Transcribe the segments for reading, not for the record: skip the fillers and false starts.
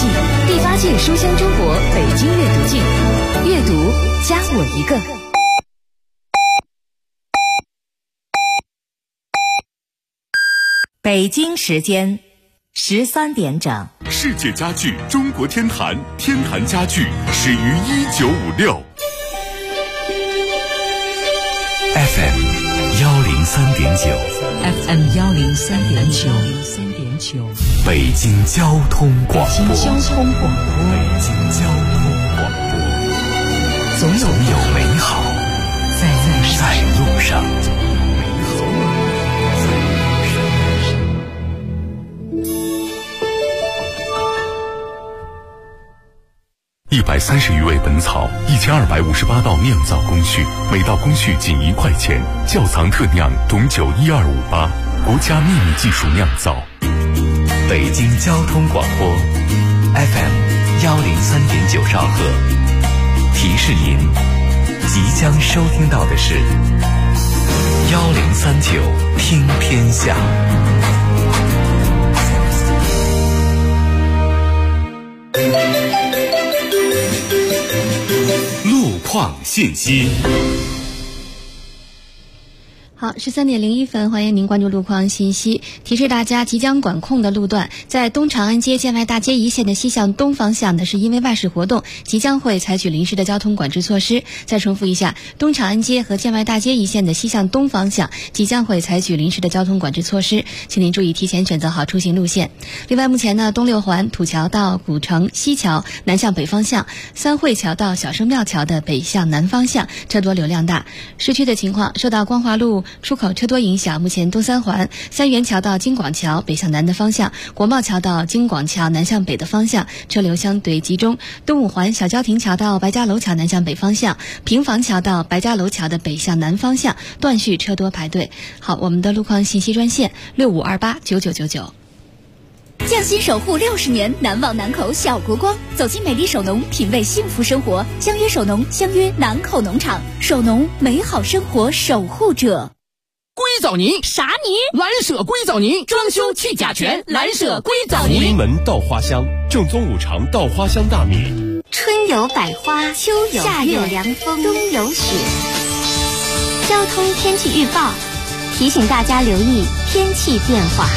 记，第8届书香中国北京阅读季，阅读加我一个。 北京时间13点整， 世界家具中国天坛，天坛家具始于1956。 FM 103.9 FM 103.9 北京交通广播。 北京交通广播，总有美好在路上。 130余味本草，1258道酿造工序，每道工序仅1块钱。窖藏特酿董酒12588，国家秘密技术酿造。 北京交通广播 FM 103.9兆赫，提示您即将收听到的是1039听天下。 路况信息。 好，13点01分，欢迎您关注路况信息。提示大家，即将管控的路段，在东长安街建外大街一线的西向东方向呢，是因为外事活动，即将会采取临时的交通管制措施。再重复一下，东长安街和建外大街一线的西向东方向即将会采取临时的交通管制措施，请您注意提前选择好出行路线。另外，目前呢，东六环土桥到古城西桥南向北方向，三汇桥到小生庙桥的北向南方向车多流量大。市区的情况，受到光华路出口车多影响，目前东三环三元桥到京广桥北向南的方向，国贸桥到京广桥南向北的方向车流相对集中，东五环小交亭桥到白家楼桥南向北方向，平房桥到白家楼桥的北向南方向断续车多排队。好，我们的路况信息专线65289999。 匠心守护60年，难忘南口小国光。走进美丽首农，品味幸福生活。相约首农，相约南口农场。首农，美好生活守护者。 硅藻泥啥泥？ 蓝舍硅藻泥，装修去甲醛，蓝舍硅藻泥。 临门稻花香，正宗5常稻花香大米。 春有百花，秋有夏有凉风，冬有雪。交通天气预报提醒大家留意天气变化。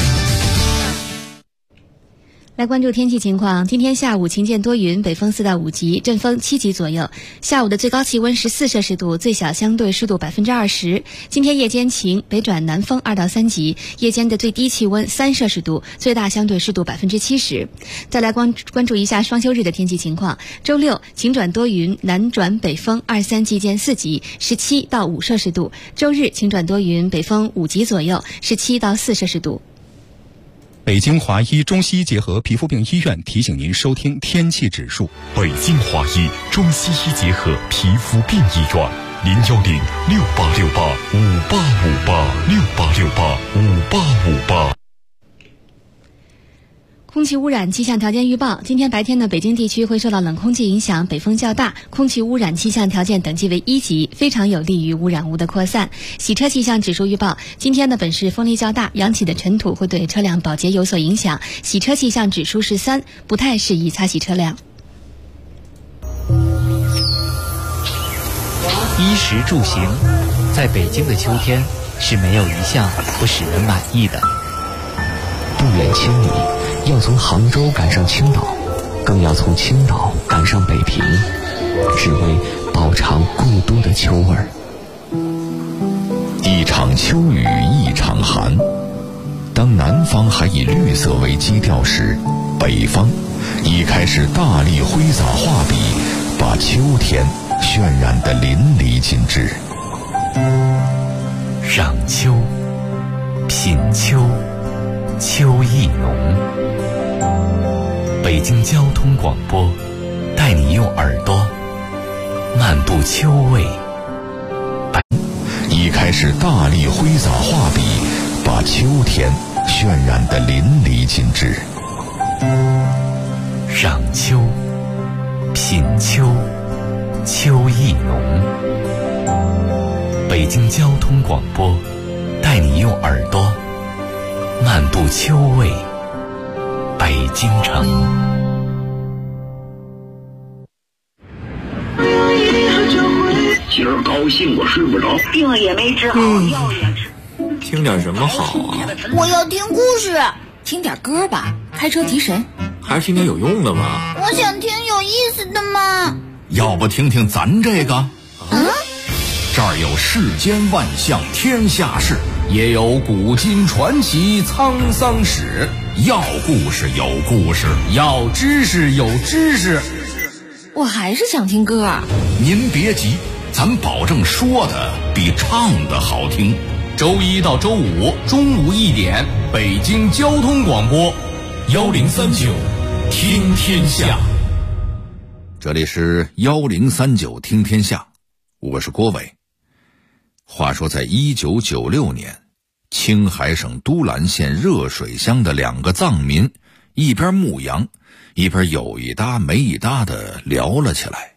来关注天气情况，今天下午晴间多云，北风4到5级，阵风7级左右。下午的最高气温14摄氏度，最小相对湿度20%。今天夜间晴，北转南风2到3级，夜间的最低气温3摄氏度，最大相对湿度70%。再来关注一下双休日的天气情况。周六晴转多云，南转北风2、3级间4级，17到5摄氏度。周日晴转多云，北风5级左右，17到4摄氏度。 北京华医中西医结合皮肤病医院提醒您收听天气指数。 北京华医中西医结合皮肤病医院，0106868585858，68685858。 空气污染气象条件预报，今天白天呢，北京地区会受到冷空气影响，北风较大，空气污染气象条件等级为1级，非常有利于污染物的扩散。洗车气象指数预报，今天呢，本市风力较大，扬起的尘土会对车辆保洁有所影响，洗车气象指数是3，不太适宜擦洗车辆。 衣食住行，在北京的秋天是没有一项不使人满意的。 不远千里，要从杭州赶上青岛，更要从青岛赶上北平，只为饱尝故都的秋味儿。 一场秋雨一场寒，当南方还以绿色为基调时，北方已开始大力挥洒画笔，把秋天渲染得淋漓尽致。 赏秋，品秋，秋意浓。北京交通广播带你用耳朵漫步秋味。 已开始大力挥洒画笔，把秋天渲染得淋漓尽致。 赏秋，品秋，秋意浓。北京交通广播带你用耳朵漫步秋味北京城。 高兴我睡不着，病也没治好，药也吃。 听点什么好啊？ 我要听故事。 听点歌吧，开车提神。 还是听点有用的吧。 我想听有意思的嘛。 要不听听咱这个？这儿有世间万象天下事，也有古今传奇沧桑史。要故事有故事，要知识有知识。 我还是想听歌。 您别急，咱保证说的比唱的好听。周一到周五中午1点，北京交通广播1039听天下。这里是1039听天下，我是郭伟。话说在1996年，青海省都兰县热水乡的2个藏民一边牧羊一边有一搭没一搭的聊了起来。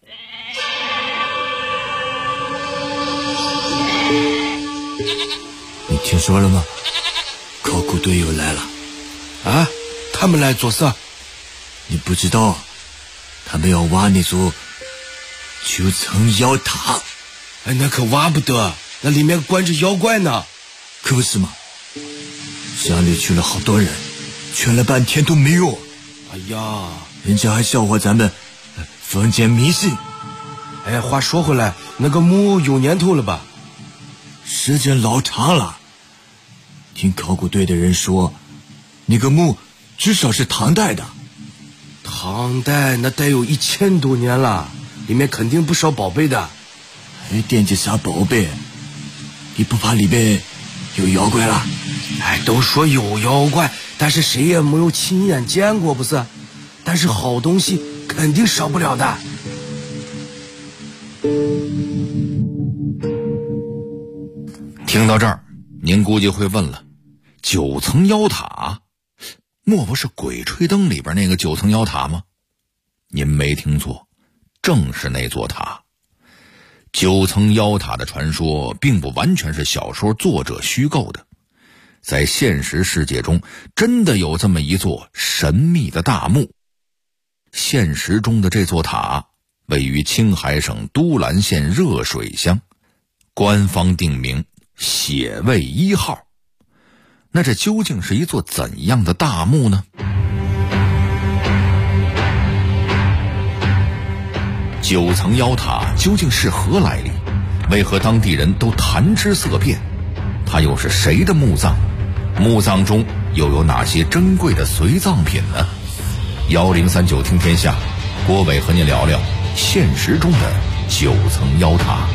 你听说了吗？考古队又来了。 啊？他们来做啥？ 你不知道，他们要挖那座9层妖塔。 哎，那可挖不得，那里面关着妖怪呢。 可不是嘛，乡里去了好多人，劝了半天都没用。 哎呀， 人家还笑话咱们封建迷信。 哎，话说回来，那个墓有年头了吧？ 时间老长了。听考古队的人说，那个墓至少是唐代的。 唐代那得有1000多年了，里面肯定不少宝贝的。 还惦记啥宝贝？你不怕里面有妖怪了？ 哎，都说有妖怪，但是谁也没有亲眼见过，不是？但是好东西肯定少不了的。 听到这儿，您估计会问了，9层妖塔，莫不是《鬼吹灯》里边那个9层妖塔吗？您没听错，正是那座塔。9层妖塔的传说并不完全是小说作者虚构的，在现实世界中真的有这么一座神秘的大墓。现实中的这座塔位于青海省都兰县热水乡，官方定名血卫1号。那这究竟是一座怎样的大墓呢？9层妖塔究竟是何来历？为何当地人都谈之色变？它又是谁的墓葬？墓葬中又有哪些珍贵的随葬品呢？1039听天下，郭伟和您聊聊现实中的9层妖塔。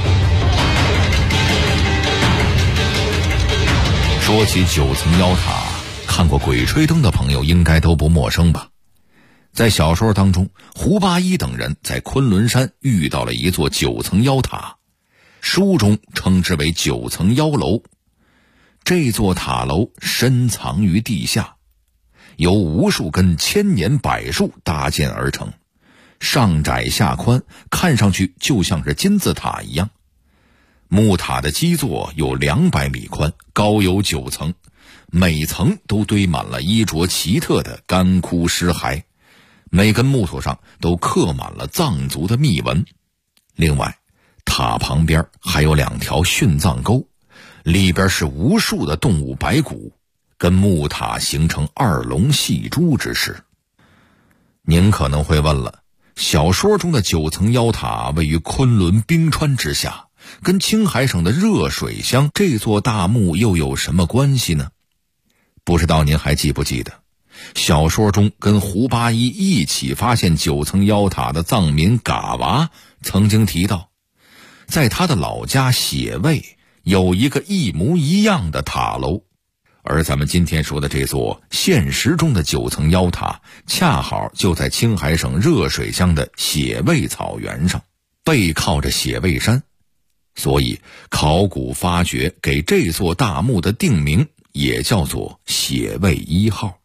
说起9层妖塔，看过《鬼吹灯》的朋友应该都不陌生吧？在小说当中，胡八一等人在昆仑山遇到了一座9层妖塔，书中称之为9层妖楼。这座塔楼深藏于地下，由无数根千年柏树搭建而成，上窄下宽，看上去就像是金字塔一样。木塔的基座有200米宽，高有9层，每层都堆满了衣着奇特的干枯尸骸，每根木头上都刻满了藏族的密文。另外，塔旁边还有2条殉葬沟，里边是无数的动物白骨，跟木塔形成2龙戏珠之势。您可能会问了，小说中的9层妖塔位于昆仑冰川之下，跟青海省的热水乡这座大墓又有什么关系呢？不知道您还记不记得，小说中跟胡八一一起发现9层妖塔的藏民嘎娃曾经提到，在他的老家血卫有一个一模一样的塔楼，而咱们今天说的这座现实中的9层妖塔，恰好就在青海省热水乡的血卫草原上，背靠着血卫山，所以考古发掘给这座大墓的定名也叫做血卫1号。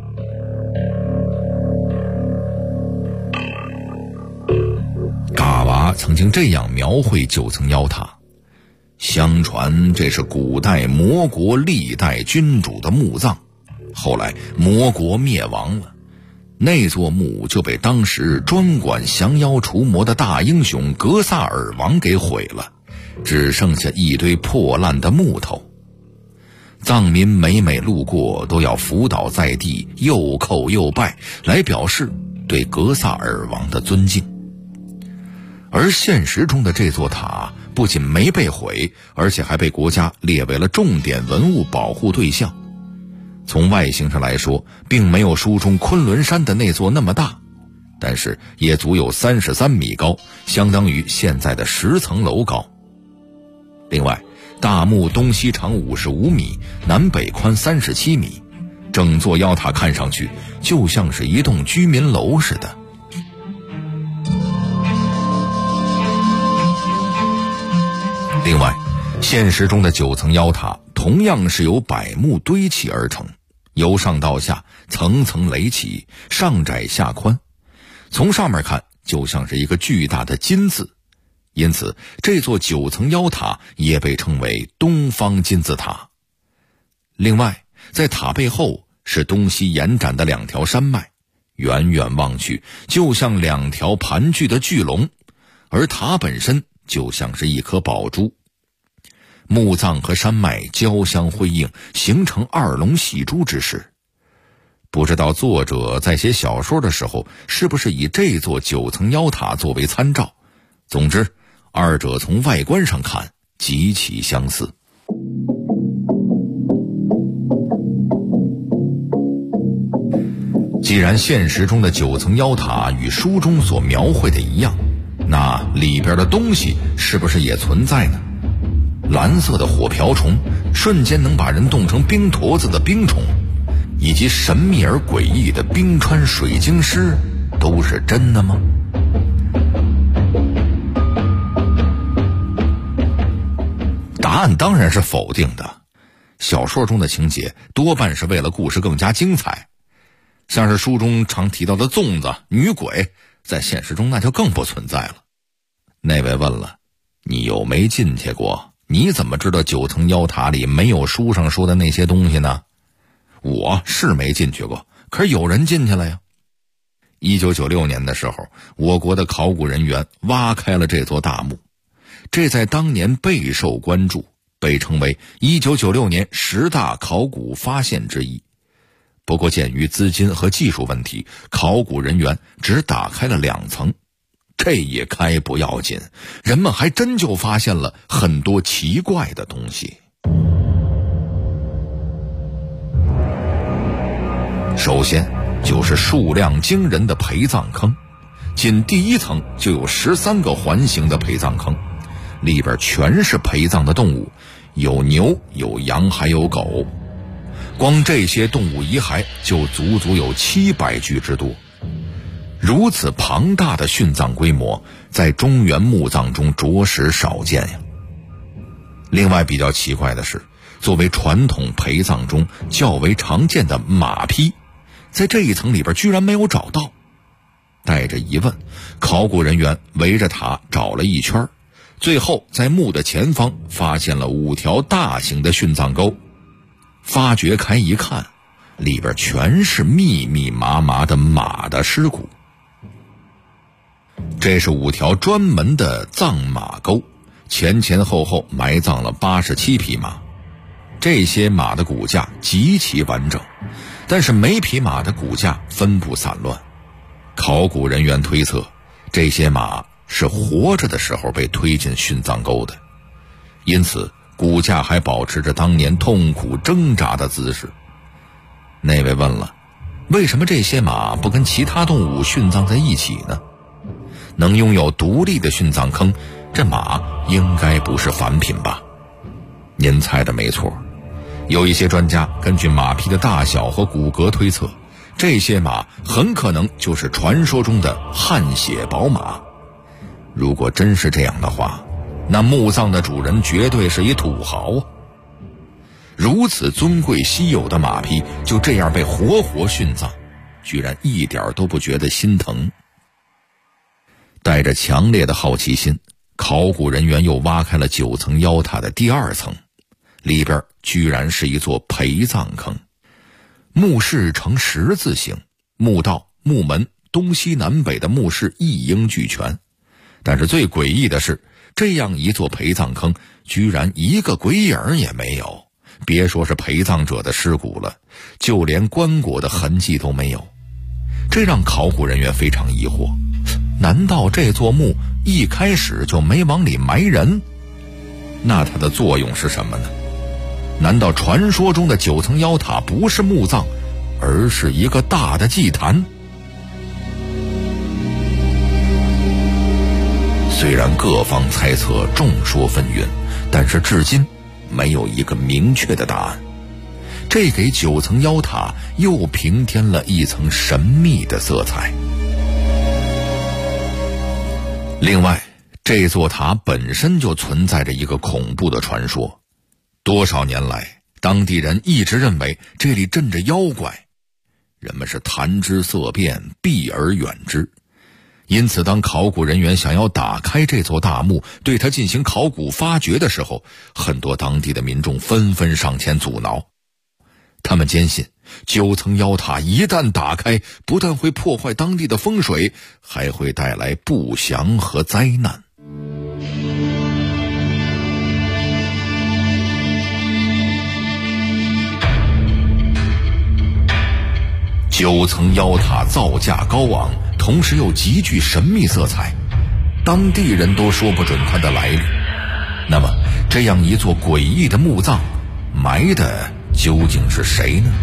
嘎娃曾经这样描绘9层妖塔，相传这是古代魔国历代君主的墓葬，后来魔国灭亡了，那座墓就被当时专管降妖除魔的大英雄格萨尔王给毁了， 只剩下一堆破烂的木头。藏民每路过都要伏倒在地，又叩又拜，来表示对格萨尔王的尊敬。而现实中的这座塔不仅没被毁，而且还被国家列为了重点文物保护对象。从外形上来说，并没有书中昆仑山的那座那么大，但是也足有33米高，相当于现在的10层楼高。另外，大墓东西长55米，南北宽37米，整座妖塔看上去就像是一栋居民楼似的。另外，现实中的9层妖塔同样是由柏木堆砌而成，由上到下层层垒起，上窄下宽，从上面看就像是一个巨大的金字，因此这座9层妖塔也被称为东方金字塔。另外，在塔背后是东西延展的2条山脉，远远望去就像2条盘踞的巨龙，而塔本身就像是一颗宝珠。墓葬和山脉交相辉映，形成2龙戏珠之势。不知道作者在写小说的时候是不是以这座9层妖塔作为参照。总之，二者从外观上看极其相似。既然现实中的9层妖塔与书中所描绘的一样，那里边的东西是不是也存在呢？蓝色的火瓢虫，瞬间能把人冻成冰坨子的冰虫，以及神秘而诡异的冰川水晶狮，都是真的吗？答案当然是否定的。小说中的情节多半是为了故事更加精彩，像是书中常提到的粽子、女鬼，在现实中那就更不存在了。那位问了，你又没进去过，你怎么知道9层妖塔里没有书上说的那些东西呢？我是没进去过，可是有人进去了呀。1996年的时候，我国的考古人员挖开了这座大墓，这在当年备受关注，被称为1996年10大考古发现之一。不过鉴于资金和技术问题，考古人员只打开了2层。这也开不要紧，人们还真就发现了很多奇怪的东西。首先就是数量惊人的陪葬坑，仅第1层就有13个环形的陪葬坑，里边全是陪葬的动物，有牛，有羊，还有狗。光这些动物遗骸就足足有700具之多。如此庞大的殉葬规模，在中原墓葬中着实少见呀。另外比较奇怪的是，作为传统陪葬中较为常见的马匹，在这一层里边居然没有找到。带着疑问，考古人员围着塔找了一圈，最后在墓的前方发现了5条大型的殉葬沟。发掘开一看，里边全是密密麻麻的马的尸骨。这是5条专门的葬马沟，前前后后埋葬了87匹马。这些马的骨架极其完整，但是每匹马的骨架分布散乱。考古人员推测，这些马是活着的时候被推进殉葬沟的，因此骨架还保持着当年痛苦挣扎的姿势。那位问了，为什么这些马不跟其他动物殉葬在一起呢？能拥有独立的殉葬坑，这马应该不是凡品吧？您猜的没错，有一些专家根据马匹的大小和骨骼推测，这些马很可能就是传说中的汗血宝马。如果真是这样的话，那墓葬的主人绝对是一土豪啊！如此尊贵稀有的马匹就这样被活活殉葬，居然一点都不觉得心疼。带着强烈的好奇心，考古人员又挖开了9层妖塔的第2层，里边居然是一座陪葬坑。墓室呈十字形，墓道、墓门东西南北的墓室一应俱全。但是最诡异的是， 这样一座陪葬坑居然一个鬼影也没有，别说是陪葬者的尸骨了，就连棺椁的痕迹都没有。这让考古人员非常疑惑，难道这座墓一开始就没往里埋人？那它的作用是什么呢？难道传说中的9层妖塔不是墓葬，而是一个大的祭坛？虽然各方猜测众说纷纭，但是至今没有一个明确的答案，这给9层妖塔又平添了一层神秘的色彩。另外，这座塔本身就存在着一个恐怖的传说，多少年来当地人一直认为这里镇着妖怪，人们是谈之色变，避而远之。因此当考古人员想要打开这座大墓，对它进行考古发掘的时候，很多当地的民众纷纷上前阻挠。他们坚信9层妖塔一旦打开，不但会破坏当地的风水，还会带来不祥和灾难。9层妖塔造价高昂，同时又极具神秘色彩，当地人都说不准它的来历。那么，这样一座诡异的墓葬，埋的究竟是谁呢？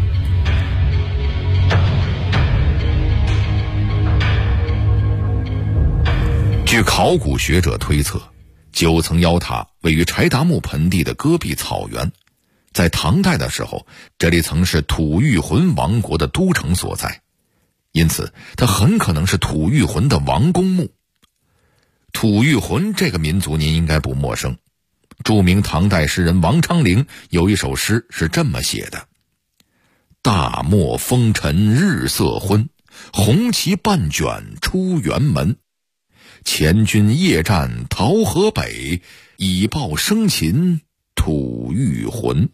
据考古学者推测，9层妖塔位于柴达木盆地的戈壁草原，在唐代的时候，这里曾是吐谷浑王国的都城所在，因此它很可能是吐谷浑的王公墓。吐谷浑这个民族您应该不陌生，著名唐代诗人王昌龄有一首诗是这么写的：大漠风尘日色昏，红旗半卷出辕门。前军夜战桃河北，以报生擒吐谷浑。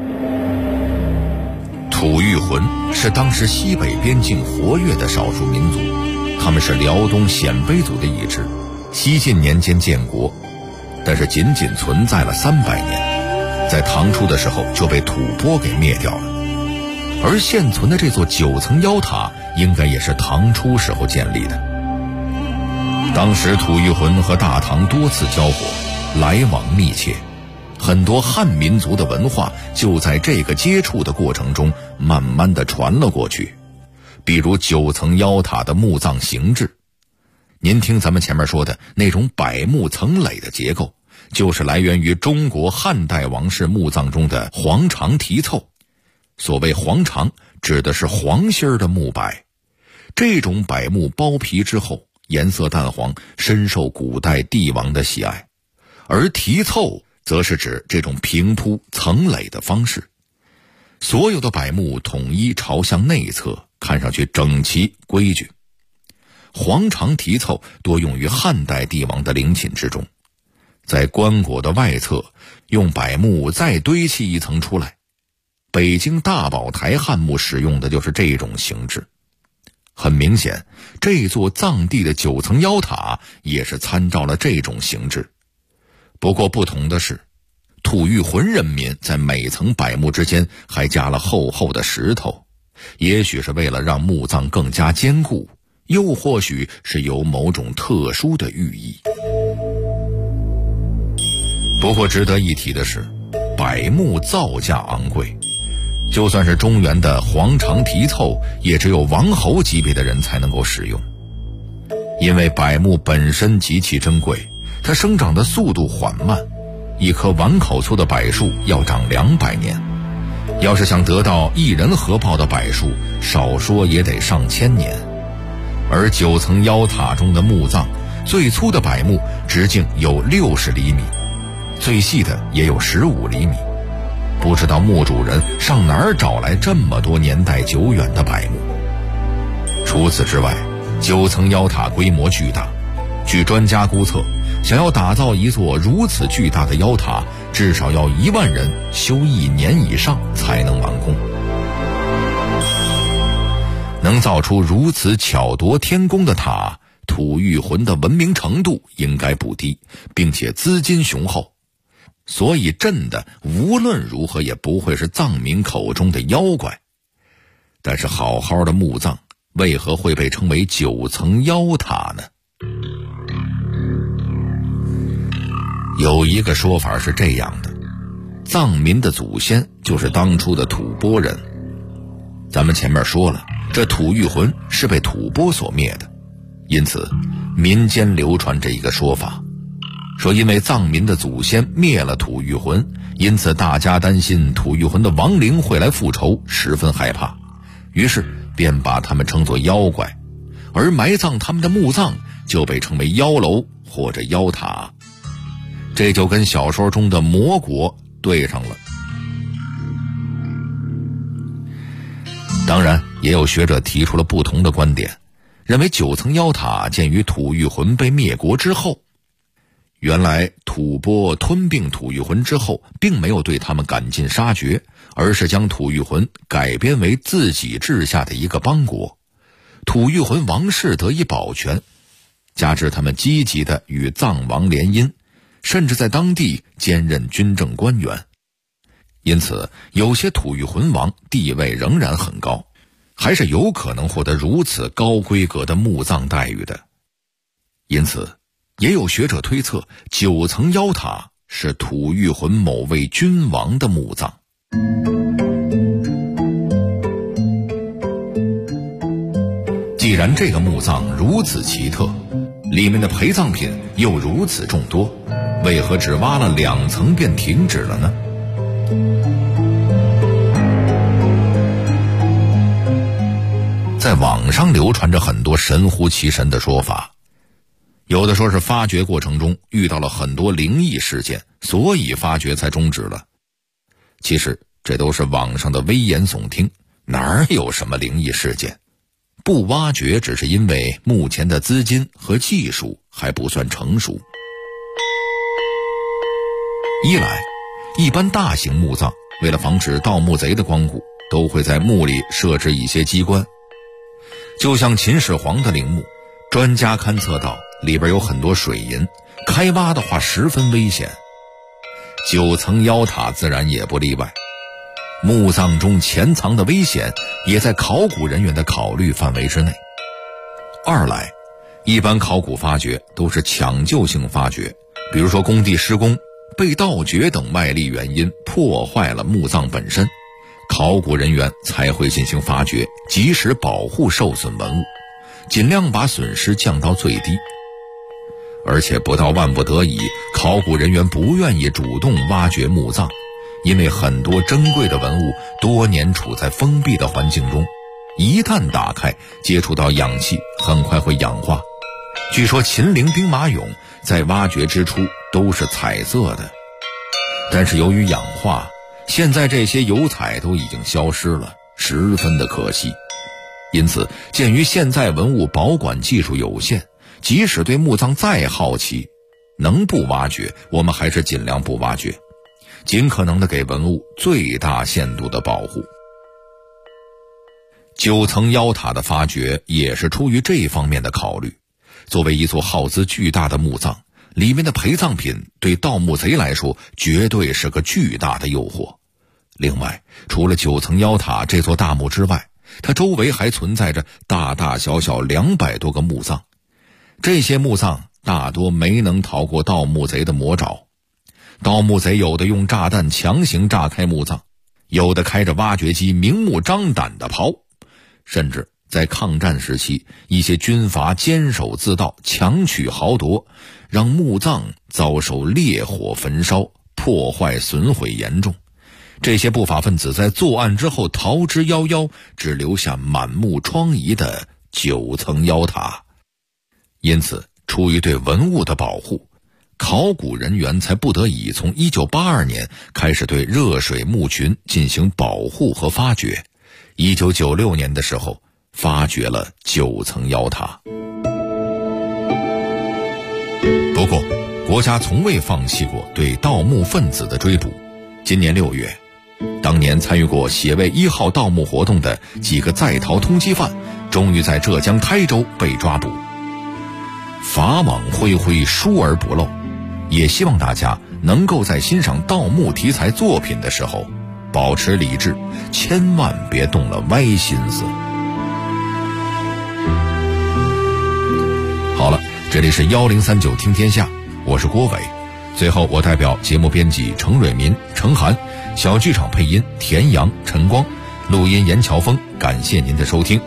吐谷浑是当时西北边境活跃的少数民族，他们是辽东鲜卑族的一支，西晋年间建国，但是仅仅存在了300年，在唐初的时候就被吐蕃给灭掉了。而现存的这座9层妖塔应该也是唐初时候建立的。当时吐谷浑和大唐多次交火，来往密切，很多汉民族的文化就在这个接触的过程中慢慢地传了过去。比如9层妖塔的墓葬形制，您听咱们前面说的那种柏木层垒的结构，就是来源于中国汉代王室墓葬中的黄长题凑。所谓黄长，指的是黄心的木柏，这种柏木剥皮之后颜色淡黄，深受古代帝王的喜爱。而题凑则是指这种平铺层垒的方式，所有的柏木统一朝向内侧，看上去整齐规矩。黄长题凑多用于汉代帝王的陵寝之中，在棺椁的外侧用柏木再堆砌一层出来。北京大宝台汉墓使用的就是这种形制。很明显，这座藏地的9层妖塔也是参照了这种形制。不过不同的是，吐谷浑人民在每层柏木之间还加了厚厚的石头，也许是为了让墓葬更加坚固，又或许是有某种特殊的寓意。不过值得一提的是，柏木造价昂贵，就算是中原的黄长题凑，也只有王侯级别的人才能够使用。因为柏木本身极其珍贵，它生长的速度缓慢，一棵碗口粗的柏树要长200年，要是想得到1人合抱的柏树，少说也得上千年。而9层妖塔中的墓葬，最粗的柏木直径有60厘米，最细的也有15厘米。不知道墓主人上哪儿找来这么多年代久远的柏木。除此之外，9层妖塔规模巨大，据专家估测，想要打造一座如此巨大的妖塔，至少要1万人修1年以上才能完工。能造出如此巧夺天工的塔， 吐谷浑的文明程度应该不低，并且资金雄厚，所以镇的无论如何也不会是藏民口中的妖怪。但是好好的墓葬为何会被称为9层妖塔呢？有一个说法是这样的，藏民的祖先就是当初的吐蕃人。咱们前面说了，这吐谷浑是被吐蕃所灭的，因此民间流传着一个说法，说因为藏民的祖先灭了吐谷浑，因此大家担心吐谷浑的亡灵会来复仇，十分害怕，于是便把他们称作妖怪，而埋葬他们的墓葬就被称为妖楼或者妖塔。这就跟小说中的魔国对上了。当然也有学者提出了不同的观点，认为9层妖塔建于吐谷浑被灭国之后。原来吐蕃吞并吐谷浑之后，并没有对他们赶尽杀绝，而是将吐谷浑改编为自己治下的一个邦国。吐谷浑王室得以保全，加之他们积极地与藏王联姻，甚至在当地兼任军政官员，因此有些吐谷浑王地位仍然很高，还是有可能获得如此高规格的墓葬待遇的。因此也有学者推测9层妖塔是吐谷浑某位君王的墓葬。既然这个墓葬如此奇特，里面的陪葬品又如此众多，为何只挖了2层便停止了呢？在网上流传着很多神乎其神的说法，有的说是发掘过程中遇到了很多灵异事件，所以发掘才终止了。其实这都是网上的危言耸听，哪有什么灵异事件？不挖掘只是因为目前的资金和技术还不算成熟。一来，一般大型墓葬为了防止盗墓贼的光顾，都会在墓里设置一些机关。就像秦始皇的陵墓，专家勘测到里边有很多水银，开挖的话十分危险。9层妖塔自然也不例外，墓葬中潜藏的危险也在考古人员的考虑范围之内。二来，一般考古发掘都是抢救性发掘，比如说工地施工、被盗掘等外力原因破坏了墓葬本身，考古人员才会进行发掘，及时保护受损文物，尽量把损失降到最低。而且不到万不得已，考古人员不愿意主动挖掘墓葬，因为很多珍贵的文物多年处在封闭的环境中，一旦打开接触到氧气，很快会氧化。据说秦陵兵马俑在挖掘之初都是彩色的，但是由于氧化，现在这些油彩都已经消失了，十分的可惜。因此鉴于现在文物保管技术有限，即使对墓葬再好奇，能不挖掘我们还是尽量不挖掘，尽可能的给文物最大限度的保护。9层妖塔的发掘也是出于这方面的考虑。作为一座耗资巨大的墓葬，里面的陪葬品对盗墓贼来说绝对是个巨大的诱惑。另外，除了9层妖塔这座大墓之外，它周围还存在着大大小小200多个墓葬，这些墓葬大多没能逃过盗墓贼的魔爪。盗墓贼有的用炸弹强行炸开墓葬，有的开着挖掘机明目张胆地刨，甚至在抗战时期，一些军阀坚守自盗，强取豪夺，让墓葬遭受烈火焚烧，破坏损毁严重。这些不法分子在作案之后逃之夭夭，只留下满目疮痍的9层妖塔。因此出于对文物的保护，考古人员才不得已从1982年开始对热水墓群进行保护和发掘。1996年的时候发掘了9层妖塔。不过国家从未放弃过对盗墓分子的追捕。今年6月，当年参与过协卫1号盗墓活动的几个在逃通缉犯终于在浙江台州被抓捕。 法网恢恢，疏而不漏。也希望大家能够在欣赏盗墓题材作品的时候保持理智，千万别动了歪心思。好了，这里是1039听天下，我是郭伟。最后我代表节目编辑程蕊民、程涵，小剧场配音田阳、陈光，录音严乔峰，感谢您的收听。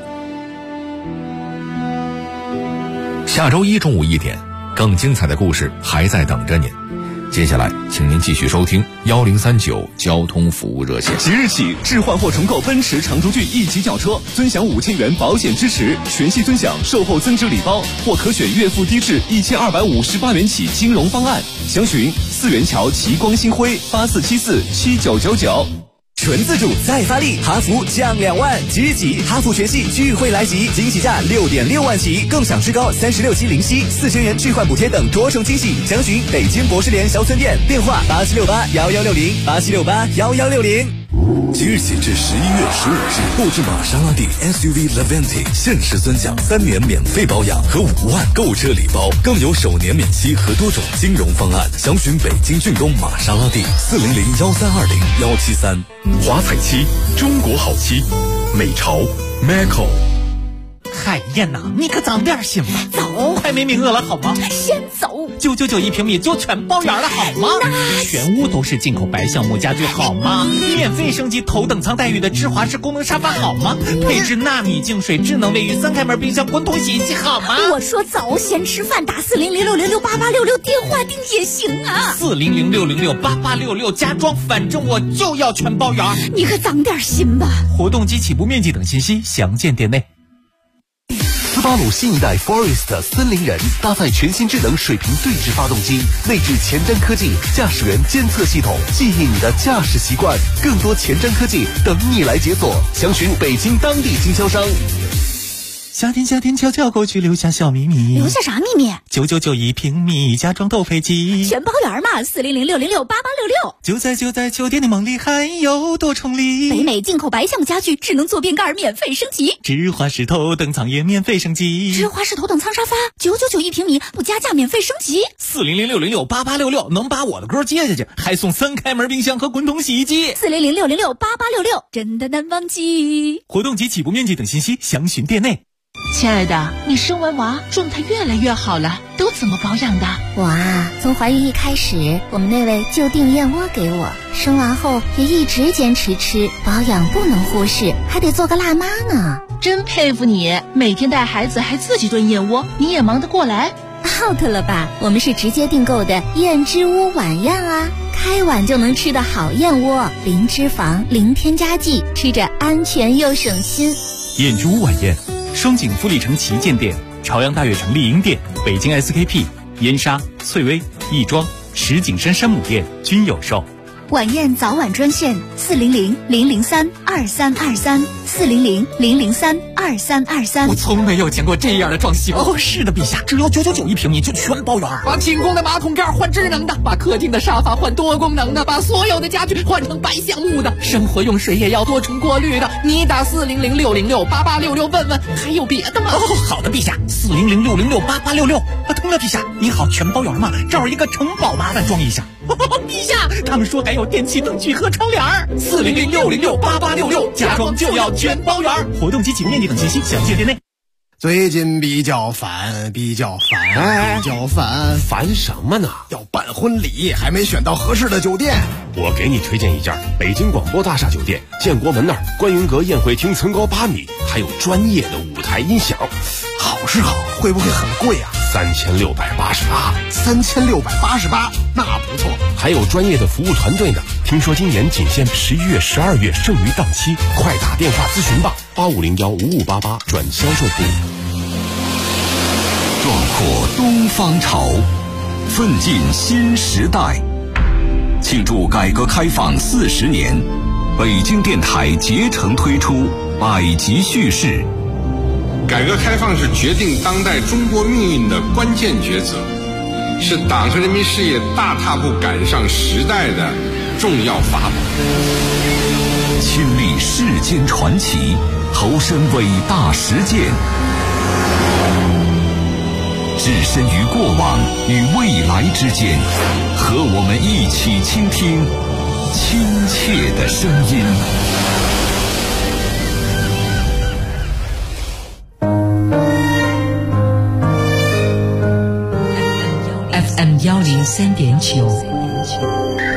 下周一中午1点，更精彩的故事还在等着您。接下来请您继续收听1039交通服务热线。 即日起，置换或重购奔驰长轴距1级轿车，尊享5000元保险支持，全系尊享售后增值礼包，或可选月付低至1258元起金融方案。详询4元桥奇光新辉84747999。 纯自主再发力，哈弗降2万，即日起哈弗全系钜惠来袭，惊喜价6.6万起，更享至高36期零息，4000元置换补贴等多重惊喜。详询北京博士联销村店，电话87681160，87681160。 即日起至11月15日，购置玛莎拉蒂 SUV Levante 限时尊享3年免费保养和5万购车礼包，更有首年免息和多种金融方案。详询北京骏东玛莎拉蒂4001320-173。 华彩漆，中国好漆，美潮 Macco。 海燕呐，你可长点心吧，走，快没名额了好吗？ 先走 ，999一平米就全包圆了好吗？全屋都是进口白橡木家具好吗？免费升级头等舱待遇的芝华士功能沙发好吗？配置纳米净水智能卫浴3开门冰箱滚筒洗衣机好吗？ 我说走，先吃饭，打400606886电话订也行啊。 400606886加装，反正我就要全包圆。 你可长点心吧。 活动及起步面积等信息详见店内。 斯巴鲁新一代 Forest 森林人搭载全新智能水平对置发动机，内置前瞻科技驾驶员监测系统，记忆你的驾驶习惯，更多前瞻科技等你来解锁。详询北京当地经销商。 夏天悄悄过去，留下小秘密。 留下啥秘密 ？999一平米，加装斗飞机， 全包圆嘛！40060688666。 就在酒店的梦里，还有多重礼。 北美进口白橡木家具，智能坐便盖免费升级， 芝华士头等舱也免费升级。 芝华士头等舱沙发999一平米，不加价免费升级。 400606886能把我的歌接下去，还送3开门冰箱和滚筒洗衣机。 400606886真的难忘记。 活动及起步面积等信息详询店内。 亲爱的，你生完娃状态越来越好了，都怎么保养的？ 我啊，从怀孕一开始，我们那位就订燕窝给我，生完后也一直坚持吃，保养不能忽视，还得做个辣妈呢。 真佩服你，每天带孩子还自己炖燕窝，你也忙得过来 ？out 了吧，我们是直接订购的燕之屋晚宴啊，开碗就能吃的好燕窝，零脂肪零添加剂，吃着安全又省心。 燕之屋晚宴，双井富力城旗舰店、朝阳大悦城丽婴店、北京 SKP、燕莎、翠微、亦庄、石景山山姆店均有售。 晚宴早晚专线400-003-2323，400-003-2323。 我从没有见过这样的装修。哦，是的，陛下，只要999一平米就全包圆。 把清宫的马桶盖换智能的，把客厅的沙发换多功能的，把所有的家具换成白橡木的，生活用水也要多重过滤的。你打40060688666问问，还有别的吗？ 哦，好的，陛下，40060688666。通了，陛下，你好，全包圆嘛，这儿一个城堡，麻烦装一下。陛下，他们说还有电器灯具和窗帘，40060688666，家装就要全包圆。活动及起步面积等信息详见店内。 最近比较烦， 烦什么呢？ 要办婚礼，还没选到合适的酒店。 我给你推荐一家北京广播大厦酒店，建国门那儿观云阁宴会厅层高8米，还有专业的舞台音响。 好是好，会不会很贵啊 ？3688， 那不错。 还有专业的服务团队呢。听说今年仅限11月、12月剩余档期，快打电话咨询吧，85015588转销售部。 壮阔东方潮，奋进新时代。庆祝改革开放40年，北京电台竭诚推出百集叙事。 改革开放是决定当代中国命运的关键抉择，是党和人民事业大踏步赶上时代的重要法宝。 亲历世间传奇，投身伟大实践。 置身于过往与未来之间，和我们一起倾听亲切的声音。 FM 103.9